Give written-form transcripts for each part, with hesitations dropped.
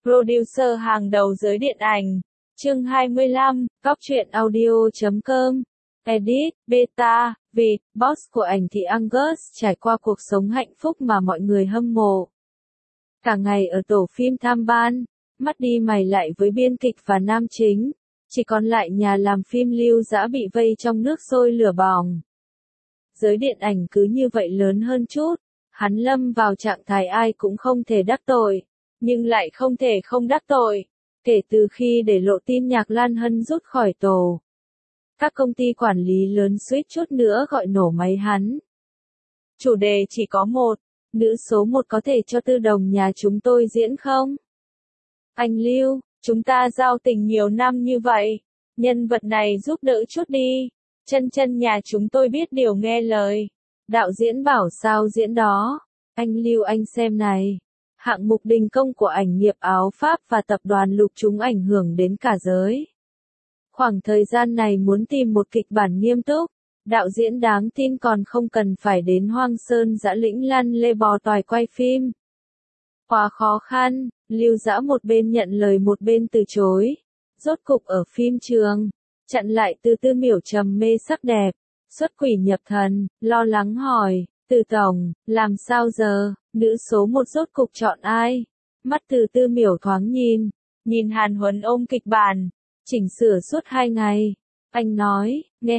producer hàng đầu giới điện ảnh. Chương 25, Góc truyện audio.com. Edit, Beta, Vịt, boss của ảnh thị Angus trải qua cuộc sống hạnh phúc mà mọi người hâm mộ. Cả ngày ở tổ phim tham ban, mắt đi mày lại với biên kịch và nam chính, chỉ còn lại nhà làm phim Lưu Dã bị vây trong nước sôi lửa bỏng. Giới điện ảnh cứ như vậy lớn hơn chút, hắn lâm vào trạng thái ai cũng không thể đắc tội, nhưng lại không thể không đắc tội, kể từ khi để lộ tin Nhạc Lan Hân rút khỏi tổ. Các công ty quản lý lớn suýt chút nữa gọi nổ máy hắn. Chủ đề chỉ có một, nữ số 1 có thể cho Tư Đồng nhà chúng tôi diễn không? Anh Lưu, chúng ta giao tình nhiều năm như vậy, nhân vật này giúp đỡ chút đi, chân nhà chúng tôi biết điều nghe lời. Đạo diễn bảo sao diễn đó. Anh Lưu anh xem này. Hạng mục đình công của ảnh nghiệp áo Pháp và tập đoàn Lục chúng ảnh hưởng đến cả giới. Khoảng thời gian này muốn tìm một kịch bản nghiêm túc, đạo diễn đáng tin còn không cần phải đến Hoang Sơn Giã Lĩnh lăn lê bò tỏi quay phim. Quá khó khăn, Lưu Dã một bên nhận lời một bên từ chối. Rốt cục ở phim trường, chặn lại Từ Tư Miểu trầm mê sắc đẹp, xuất quỷ nhập thần, lo lắng hỏi, Từ Tổng, làm sao giờ, nữ số 1 rốt cục chọn ai? Mắt Từ Tư Miểu thoáng nhìn Hàn Huấn ôm kịch bản, chỉnh sửa suốt 2 ngày. Anh nói, nghe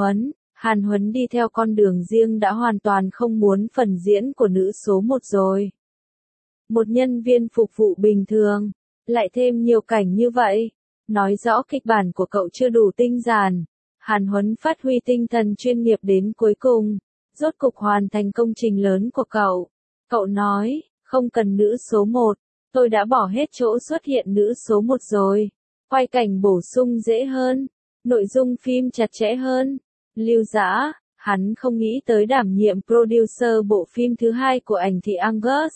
Hàn Huấn đi theo con đường riêng đã hoàn toàn không muốn phần diễn của nữ số 1 rồi. Một nhân viên phục vụ bình thường, lại thêm nhiều cảnh như vậy, nói rõ kịch bản của cậu chưa đủ tinh giản. Hàn Huấn phát huy tinh thần chuyên nghiệp đến cuối cùng, rốt cục hoàn thành công trình lớn của cậu. Cậu nói, không cần nữ số 1, tôi đã bỏ hết chỗ xuất hiện nữ số 1 rồi. Quay cảnh bổ sung dễ hơn, nội dung phim chặt chẽ hơn. Lưu Dã, hắn không nghĩ tới đảm nhiệm producer bộ phim thứ 2 của ảnh thị Angus.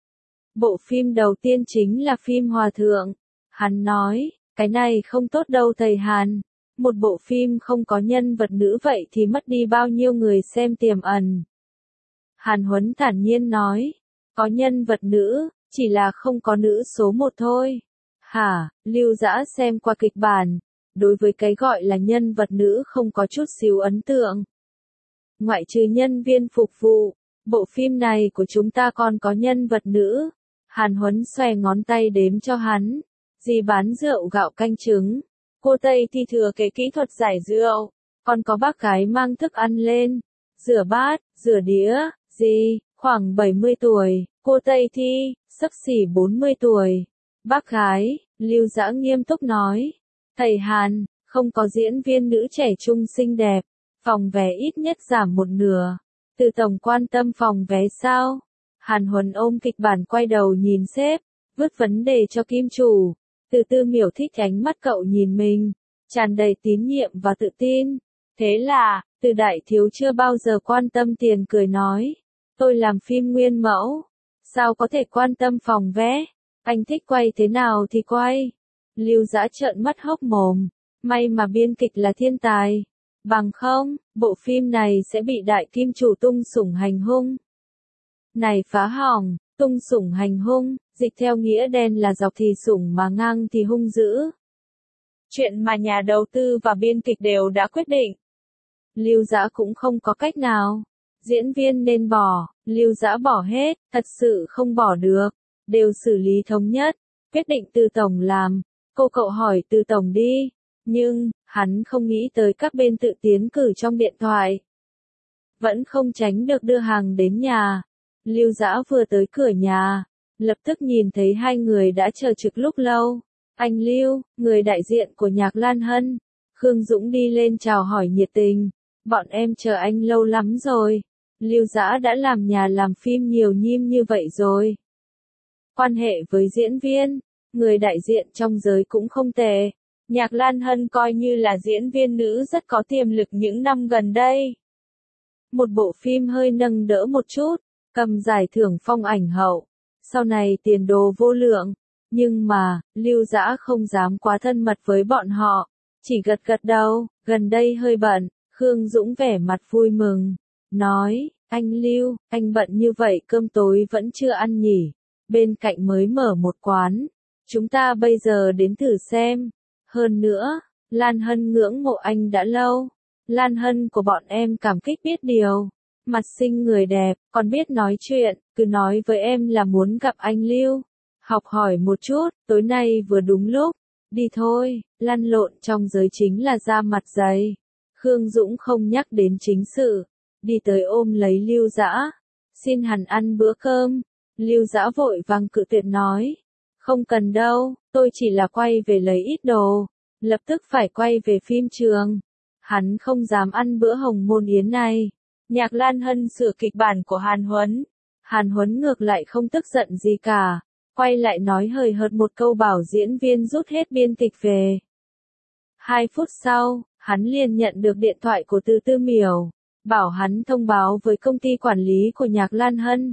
Bộ phim đầu tiên chính là phim Hòa Thượng. Hắn nói, cái này không tốt đâu thầy Hàn. Một bộ phim không có nhân vật nữ vậy thì mất đi bao nhiêu người xem tiềm ẩn. Hàn Huấn thản nhiên nói, có nhân vật nữ, chỉ là không có nữ số 1 thôi. Hả, Lưu Dã xem qua kịch bản, đối với cái gọi là nhân vật nữ không có chút xíu ấn tượng. Ngoại trừ nhân viên phục vụ, bộ phim này của chúng ta còn có nhân vật nữ. Hàn Huấn xòe ngón tay đếm cho hắn. Dì bán rượu gạo canh trứng. Cô Tây thì thừa kế kỹ thuật giải rượu. Còn có bác gái mang thức ăn lên. Rửa bát, rửa đĩa. Dì, khoảng 70 tuổi. Cô Tây thi, xấp xỉ 40 tuổi. Bác gái, Lưu Dã nghiêm túc nói. Thầy Hàn, không có diễn viên nữ trẻ trung xinh đẹp. Phòng vé ít nhất giảm một nửa. Từ Tổng quan tâm phòng vé sao? Hàn Huấn ôm kịch bản quay đầu nhìn sếp, vứt vấn đề cho Kim chủ. Từ Tư Miểu thích ánh mắt cậu nhìn mình, tràn đầy tín nhiệm và tự tin. Thế là, Từ đại thiếu chưa bao giờ quan tâm tiền cười nói. Tôi làm phim nguyên mẫu, sao có thể quan tâm phòng vé? Anh thích quay thế nào thì quay. Lưu Dã trợn mắt hốc mồm, may mà biên kịch là thiên tài. Bằng không, bộ phim này sẽ bị đại kim chủ tung sủng hành hung. Này phá hỏng, tung sủng hành hung, dịch theo nghĩa đen là dọc thì sủng mà ngang thì hung dữ. Chuyện mà nhà đầu tư và biên kịch đều đã quyết định. Lưu Dã cũng không có cách nào. Diễn viên nên bỏ, Lưu Dã bỏ hết, thật sự không bỏ được. Đều xử lý thống nhất, quyết định Từ Tổng làm. Cậu hỏi Từ Tổng đi. Nhưng, hắn không nghĩ tới các bên tự tiến cử trong điện thoại. Vẫn không tránh được đưa hàng đến nhà. Lưu Dã vừa tới cửa nhà, lập tức nhìn thấy hai người đã chờ trực lúc lâu. Anh Lưu, người đại diện của Nhạc Lan Hân. Khương Dũng đi lên chào hỏi nhiệt tình. Bọn em chờ anh lâu lắm rồi. Lưu Dã đã làm nhà làm phim nhiều nhim như vậy rồi. Quan hệ với diễn viên, người đại diện trong giới cũng không tệ. Nhạc Lan Hân coi như là diễn viên nữ rất có tiềm lực những năm gần đây. Một bộ phim hơi nâng đỡ một chút, cầm giải thưởng phong ảnh hậu. Sau này tiền đồ vô lượng. Nhưng mà, Lưu Dã không dám quá thân mật với bọn họ. Chỉ gật đầu, gần đây hơi bận. Khương Dũng vẻ mặt vui mừng. Nói, anh Lưu, anh bận như vậy cơm tối vẫn chưa ăn nhỉ. Bên cạnh mới mở một quán. Chúng ta bây giờ đến thử xem. Hơn nữa, Lan Hân ngưỡng mộ anh đã lâu. Lan Hân của bọn em cảm kích biết điều. Mặt xinh người đẹp, còn biết nói chuyện, cứ nói với em là muốn gặp anh Lưu. Học hỏi một chút, tối nay vừa đúng lúc. Đi thôi, lăn lộn trong giới chính là da mặt dày. Khương Dũng không nhắc đến chính sự. Đi tới ôm lấy Lưu Dã. Xin hắn ăn bữa cơm. Lưu Dã vội vàng cự tuyệt nói. Không cần đâu, tôi chỉ là quay về lấy ít đồ. Lập tức phải quay về phim trường. Hắn không dám ăn bữa hồng môn yến này. Nhạc Lan Hân sửa kịch bản của Hàn Huấn. Hàn Huấn ngược lại không tức giận gì cả. Quay lại nói hời hợt một câu bảo diễn viên rút hết biên kịch về. 2 phút sau, hắn liền nhận được điện thoại của Từ Tư Miểu. Bảo hắn thông báo với công ty quản lý của Nhạc Lan Hân.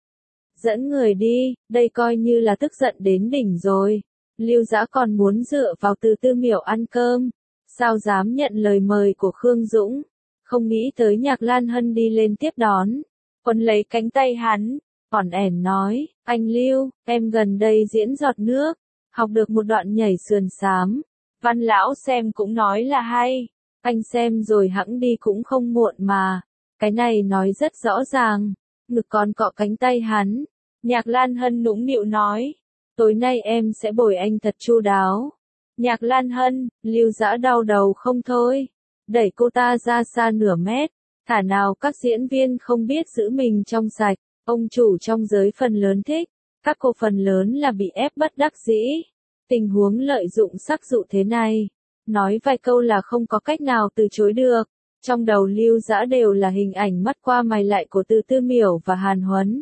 Dẫn người đi, đây coi như là tức giận đến đỉnh rồi. Lưu Dã còn muốn dựa vào Từ Tư Miểu ăn cơm. Sao dám nhận lời mời của Khương Dũng. Không nghĩ tới Nhạc Lan Hân đi lên tiếp đón. Quấn lấy cánh tay hắn. Ỏn ẻn nói, anh Lưu, em gần đây diễn giọt nước. Học được một đoạn nhảy sườn xám. Văn lão xem cũng nói là hay. Anh xem rồi hẵng đi cũng không muộn mà. Cái này nói rất rõ ràng. Ngực còn cọ cánh tay hắn. Nhạc Lan Hân nũng nịu nói. Tối nay em sẽ bồi anh thật chu đáo. Nhạc Lan Hân, Lưu Dã đau đầu không thôi. Đẩy cô ta ra xa nửa mét. Thả nào các diễn viên không biết giữ mình trong sạch. Ông chủ trong giới phần lớn thích. Các cô phần lớn là bị ép bất đắc dĩ. Tình huống lợi dụng sắc dụ thế này. Nói vài câu là không có cách nào từ chối được. Trong đầu Lưu Dã đều là hình ảnh mắt qua mày lại của Từ Tư Miểu và Hàn Huấn.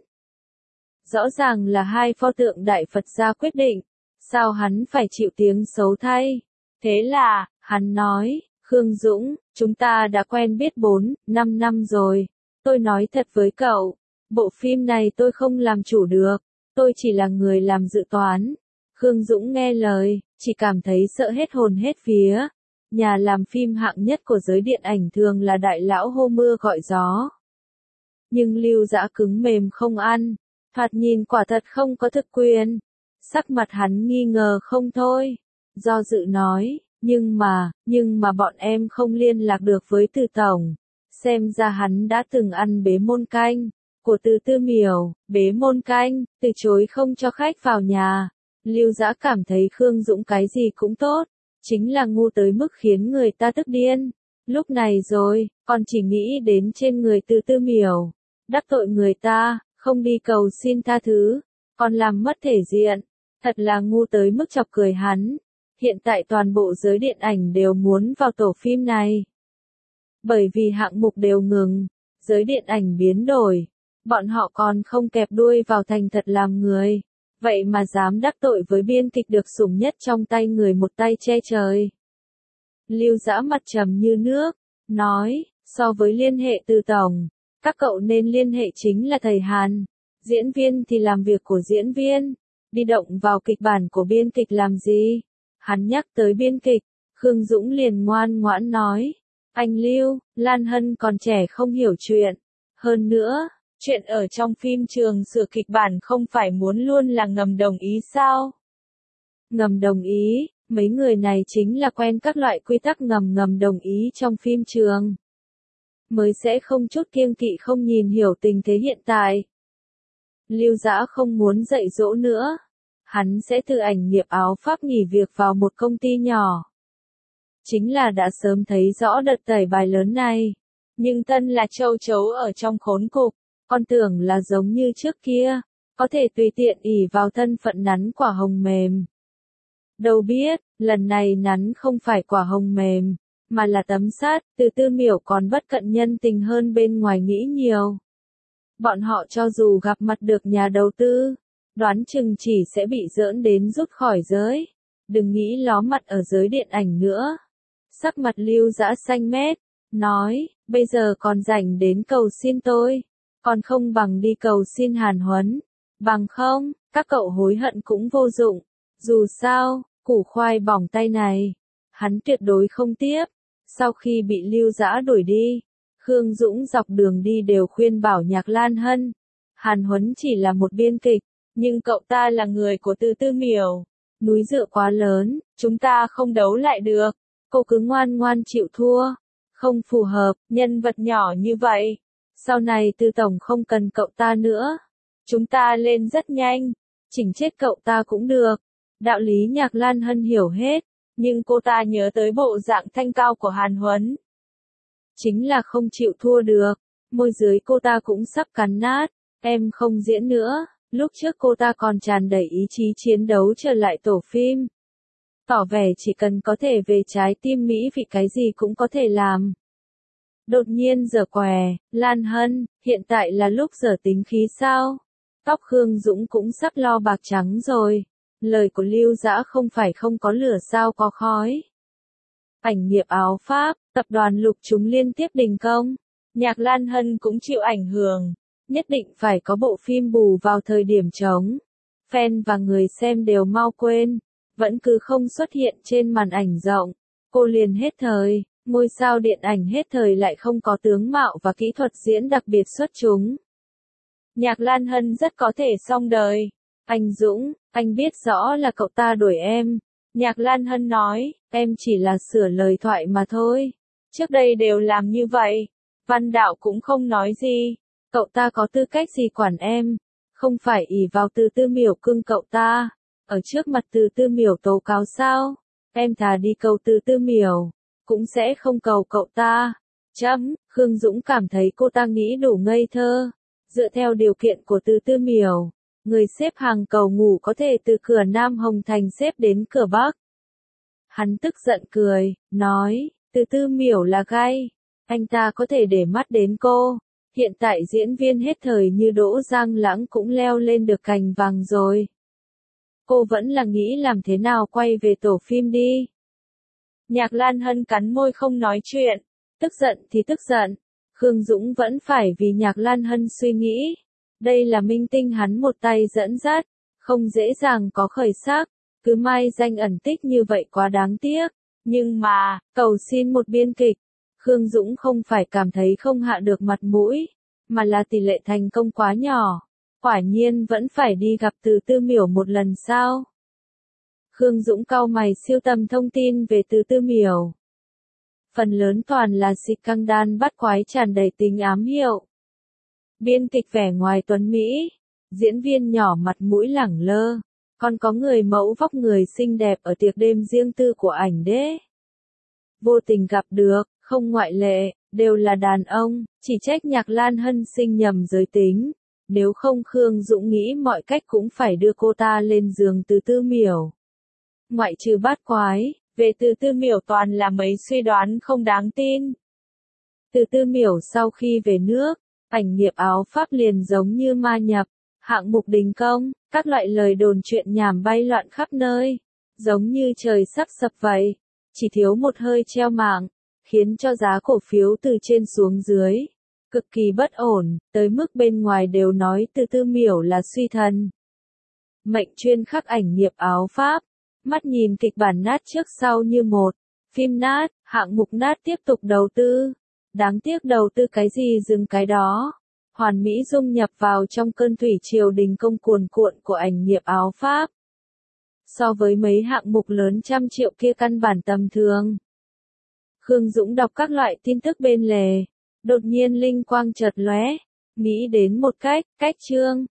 Rõ ràng là 2 pho tượng Đại Phật gia quyết định. Sao hắn phải chịu tiếng xấu thay? Thế là, hắn nói, Khương Dũng, chúng ta đã quen biết 4-5 năm rồi. Tôi nói thật với cậu, bộ phim này tôi không làm chủ được. Tôi chỉ là người làm dự toán. Khương Dũng nghe lời, chỉ cảm thấy sợ hết hồn hết vía. Nhà làm phim hạng nhất của giới điện ảnh thường là đại lão hô mưa gọi gió. Nhưng Lưu Dã cứng mềm không ăn. Thoạt nhìn quả thật không có thực quyền. Sắc mặt hắn nghi ngờ không thôi. Do dự nói, nhưng mà bọn em không liên lạc được với Từ Tổng. Xem ra hắn đã từng ăn bế môn canh. Của Từ Tư Miểu, bế môn canh, từ chối không cho khách vào nhà. Lưu Dã cảm thấy Khương Dũng cái gì cũng tốt. Chính là ngu tới mức khiến người ta tức điên. Lúc này rồi, còn chỉ nghĩ đến trên người Từ Tư Miểu. Đắc tội người ta, không đi cầu xin tha thứ, còn làm mất thể diện. Thật là ngu tới mức chọc cười hắn. Hiện tại toàn bộ giới điện ảnh đều muốn vào tổ phim này. Bởi vì hạng mục đều ngừng, giới điện ảnh biến đổi. Bọn họ còn không kẹp đuôi vào thành thật làm người. Vậy mà dám đắc tội với biên kịch được sủng nhất trong tay người một tay che trời. Lưu Dã mặt trầm như nước, nói, so với liên hệ Từ Tổng, các cậu nên liên hệ chính là thầy Hàn. Diễn viên thì làm việc của diễn viên, đi động vào kịch bản của biên kịch làm gì? Hắn nhắc tới biên kịch, Khương Dũng liền ngoan ngoãn nói, anh Lưu, Lan Hân còn trẻ không hiểu chuyện. Hơn nữa, chuyện ở trong phim trường sửa kịch bản không phải muốn luôn là ngầm đồng ý sao? Ngầm đồng ý, mấy người này chính là quen các loại quy tắc ngầm đồng ý trong phim trường. Mới sẽ không chút kiêng kỵ không nhìn hiểu tình thế hiện tại. Lưu Dã không muốn dạy dỗ nữa. Hắn sẽ tự ảnh nghiệp áo pháp nghỉ việc vào một công ty nhỏ. Chính là đã sớm thấy rõ đợt tẩy bài lớn này. Nhưng Tân là châu chấu ở trong khốn cục. Con tưởng là giống như trước kia. Có thể tùy tiện ỷ vào thân phận nắn quả hồng mềm. Đâu biết, lần này nắn không phải quả hồng mềm. Mà là tấm sắt. Từ Tư Miểu còn bất cận nhân tình hơn bên ngoài nghĩ nhiều. Bọn họ cho dù gặp mặt được nhà đầu tư, đoán chừng chỉ sẽ bị giỡn đến rút khỏi giới. Đừng nghĩ ló mặt ở giới điện ảnh nữa. Sắc mặt Lưu Dã xanh mét, nói, bây giờ còn rảnh đến cầu xin tôi. Còn không bằng đi cầu xin Hàn Huấn. Bằng không, các cậu hối hận cũng vô dụng. Dù sao, củ khoai bỏng tay này, hắn tuyệt đối không tiếp. Sau khi bị Lưu Dã đuổi đi, Khương Dũng dọc đường đi đều khuyên bảo Nhạc Lan Hân. Hàn Huấn chỉ là một biên kịch, nhưng cậu ta là người của Từ Tư Miểu. Núi dựa quá lớn, chúng ta không đấu lại được. Cô cứ ngoan ngoan chịu thua. Không phù hợp, nhân vật nhỏ như vậy. Sau này Tư Tổng không cần cậu ta nữa. Chúng ta lên rất nhanh. Chỉnh chết cậu ta cũng được. Đạo lý Nhạc Lan Hân hiểu hết. Nhưng cô ta nhớ tới bộ dạng thanh cao của Hàn Huấn. Chính là không chịu thua được. Môi dưới cô ta cũng sắp cắn nát. Em không diễn nữa. Lúc trước cô ta còn tràn đầy ý chí chiến đấu trở lại tổ phim. Tỏ vẻ chỉ cần có thể về trái tim Mỹ vì cái gì cũng có thể làm. Đột nhiên giở què, Lan Hân, hiện tại là lúc giở tính khí sao? Tóc Khương Dũng cũng sắp lo bạc trắng rồi. Lời của Lưu Dã không phải không có lửa sao có khói. Ảnh nghiệp áo Pháp, tập đoàn Lục chúng liên tiếp đình công. Nhạc Lan Hân cũng chịu ảnh hưởng. Nhất định phải có bộ phim bù vào thời điểm trống. Fan và người xem đều mau quên. Vẫn cứ không xuất hiện trên màn ảnh rộng. Cô liền hết thời. Ngôi sao điện ảnh hết thời lại không có tướng mạo và kỹ thuật diễn đặc biệt xuất chúng. Nhạc Lan Hân rất có thể xong đời. Anh Dũng, anh biết rõ là cậu ta đuổi em. Nhạc Lan Hân nói, em chỉ là sửa lời thoại mà thôi. Trước đây đều làm như vậy. Văn Đạo cũng không nói gì. Cậu ta có tư cách gì quản em? Không phải ỷ vào Từ Tư Miểu cưng cậu ta. Ở trước mặt Từ Tư Miểu tố cáo sao? Em thà đi cầu Từ Tư Miểu. Cũng sẽ không cầu cậu ta. Khương Dũng cảm thấy cô ta nghĩ đủ ngây thơ. Dựa theo điều kiện của Từ Tư Miểu, người xếp hàng cầu ngủ có thể từ cửa Nam Hồng Thành xếp đến cửa Bắc. Hắn tức giận cười, nói, Từ Tư Miểu là gay. Anh ta có thể để mắt đến cô. Hiện tại diễn viên hết thời như Đỗ Giang Lãng cũng leo lên được cành vàng rồi. Cô vẫn là nghĩ làm thế nào quay về tổ phim đi. Nhạc Lan Hân cắn môi không nói chuyện. Tức giận thì tức giận. Khương Dũng vẫn phải vì Nhạc Lan Hân suy nghĩ. Đây là minh tinh hắn một tay dẫn dắt. Không dễ dàng có khởi sắc. Cứ mai danh ẩn tích như vậy quá đáng tiếc. Nhưng mà, cầu xin một biên kịch. Khương Dũng không phải cảm thấy không hạ được mặt mũi. Mà là tỷ lệ thành công quá nhỏ. Quả nhiên vẫn phải đi gặp Từ Tư Miểu một lần sao. Khương Dũng cau mày siêu tầm thông tin về Từ Tư Miểu. Phần lớn toàn là scandal bắt quái tràn đầy tính ám hiệu. Biên kịch vẻ ngoài tuấn Mỹ. Diễn viên nhỏ mặt mũi lẳng lơ. Còn có người mẫu vóc người xinh đẹp ở tiệc đêm riêng tư của ảnh đế. Vô tình gặp được, không ngoại lệ, đều là đàn ông, chỉ trách Nhạc Lan Hân sinh nhầm giới tính. Nếu không Khương Dũng nghĩ mọi cách cũng phải đưa cô ta lên giường Từ Tư Miểu. Ngoại trừ bát quái, về Từ Tư Miểu toàn là mấy suy đoán không đáng tin. Từ Tư Miểu sau khi về nước, ảnh nghiệp áo Pháp liền giống như ma nhập, hạng mục đình công, các loại lời đồn chuyện nhảm bay loạn khắp nơi, giống như trời sắp sập vậy, chỉ thiếu một hơi treo mạng, khiến cho giá cổ phiếu từ trên xuống dưới cực kỳ bất ổn, tới mức bên ngoài đều nói Từ Tư Miểu là suy thần. Mệnh chuyên khắc ảnh nghiệp áo Pháp, mắt nhìn kịch bản nát trước sau như một, phim nát, hạng mục nát tiếp tục đầu tư. Đáng tiếc đầu tư cái gì dừng cái đó. Hoàn mỹ dung nhập vào trong cơn thủy triều đình công cuồn cuộn của ảnh nghiệp áo Pháp. So với mấy hạng mục lớn trăm triệu kia căn bản tầm thường. Khương Dũng đọc các loại tin tức bên lề. Đột nhiên linh quang chợt lóe, nghĩ đến một cách chương,